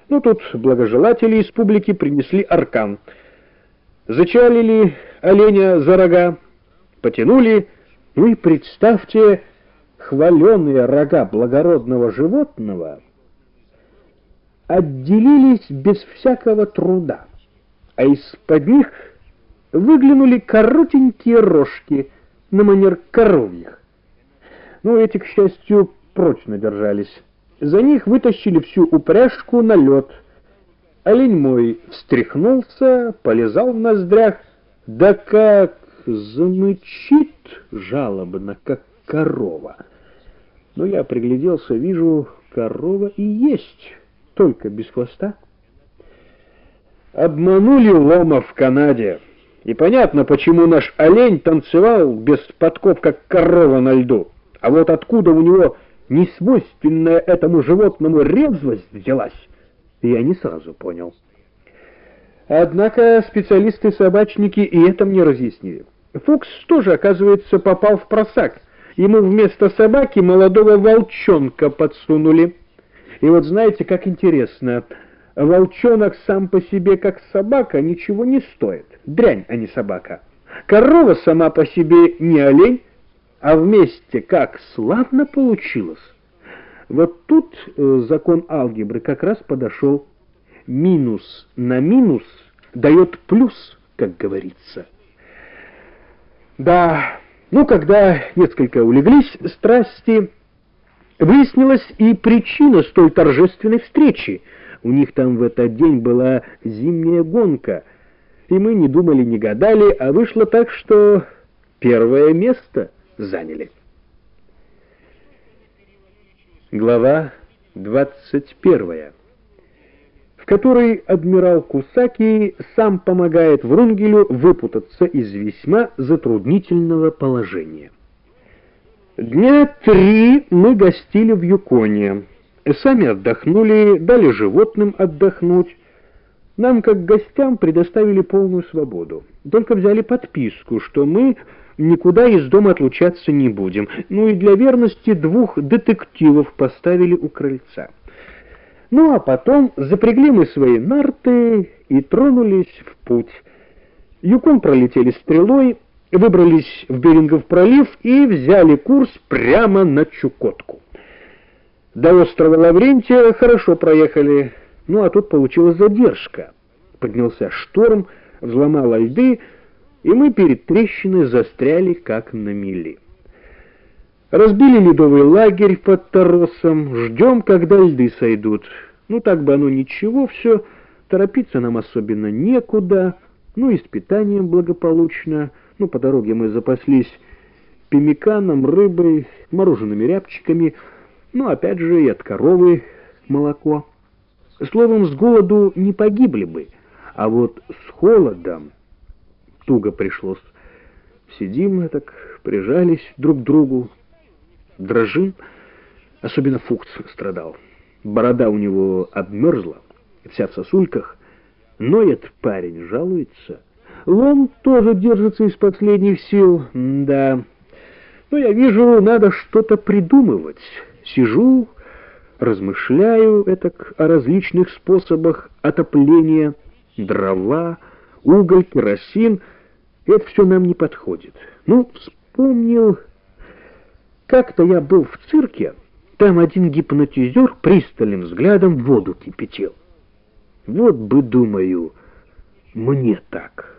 Ну, тут благожелатели из публики принесли аркан. Зачалили оленя за рога, потянули, ну и представьте, хваленые рога благородного животного отделились без всякого труда, а из-под них выглянули коротенькие рожки на манер коровьих. Ну, эти, к счастью, прочно держались. За них вытащили всю упряжку на лед. Олень мой встряхнулся, полезал в ноздрях, да как замычит жалобно, как корова. Но я пригляделся, вижу, корова и есть, только без хвоста. Обманули Лома в Канаде. И понятно, почему наш олень танцевал без подков, как корова на льду. А вот откуда у него несвойственная этому животному резвость взялась, я не сразу понял. Однако специалисты-собачники и это мне разъяснили. Фукс тоже, оказывается, попал в просак. Ему вместо собаки молодого волчонка подсунули. И вот знаете, как интересно, волчонок сам по себе, как собака, ничего не стоит. Дрянь, а не собака. Корова сама по себе не олень, а вместе как славно получилось. Вот тут закон алгебры как раз подошел. Минус на минус дает плюс, как говорится. Да, ну, когда несколько улеглись страсти, выяснилась и причина столь торжественной встречи. У них там в этот день была зимняя гонка, и мы не думали, не гадали, а вышло так, что первое место заняли. Глава 21, в которой адмирал Кусаки сам помогает Врунгелю выпутаться из весьма затруднительного положения. Дня 3 мы гостили в Юконе. Сами отдохнули, дали животным отдохнуть. Нам, как гостям, предоставили полную свободу. Только взяли подписку, что мы никуда из дома отлучаться не будем. Ну и для верности 2 детективов поставили у крыльца. Ну а потом запрягли мы свои нарты и тронулись в путь. Юкон пролетели стрелой, выбрались в Берингов пролив и взяли курс прямо на Чукотку. До острова Лаврентия хорошо проехали, ну а тут получилась задержка. Поднялся шторм, взломало льды, и мы перед трещиной застряли, как на мели. Разбили ледовый лагерь под торосом, ждем, когда льды сойдут. Ну так бы оно ничего, все, торопиться нам особенно некуда, ну и с питанием благополучно. Ну, по дороге мы запаслись пеммиканом, рыбой, морожеными рябчиками, ну, опять же, и от коровы молоко. Словом, с голоду не погибли бы, а вот с холодом туго пришлось. Сидим так, прижались друг к другу, дрожим, особенно Фукс страдал. Борода у него обмерзла, вся в сосульках, ноет парень, жалуется. Лом тоже держится из последних сил, да. Но я вижу, надо что-то придумывать. Сижу, размышляю этак о различных способах отопления, дрова, уголь, керосин. Это все нам не подходит. Ну, вспомнил, как-то я был в цирке, там один гипнотизер пристальным взглядом воду кипятил. Вот бы, думаю, мне так.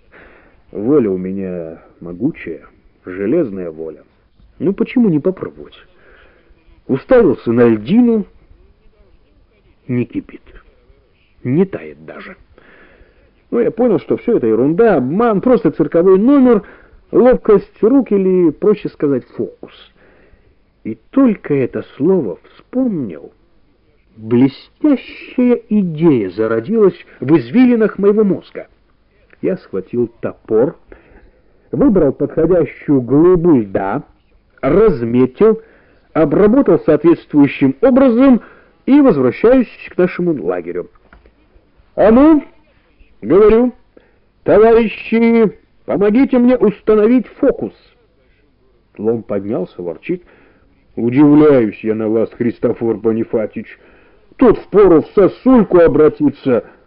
Воля у меня могучая, железная воля. Ну, почему не попробовать? Уставился на льдину, не кипит, не тает даже. Ну, я понял, что все это ерунда, обман, просто цирковой номер, ловкость рук или, проще сказать, фокус. И только это слово вспомнил, блестящая идея зародилась в извилинах моего мозга. Я схватил топор, выбрал подходящую глыбу льда, разметил, обработал соответствующим образом и возвращаюсь к нашему лагерю. А ну, говорю, товарищи, помогите мне установить фокус. Лом поднялся, ворчит. Удивляюсь я на вас, Христофор Бонифатич. Тут впору в сосульку обратиться,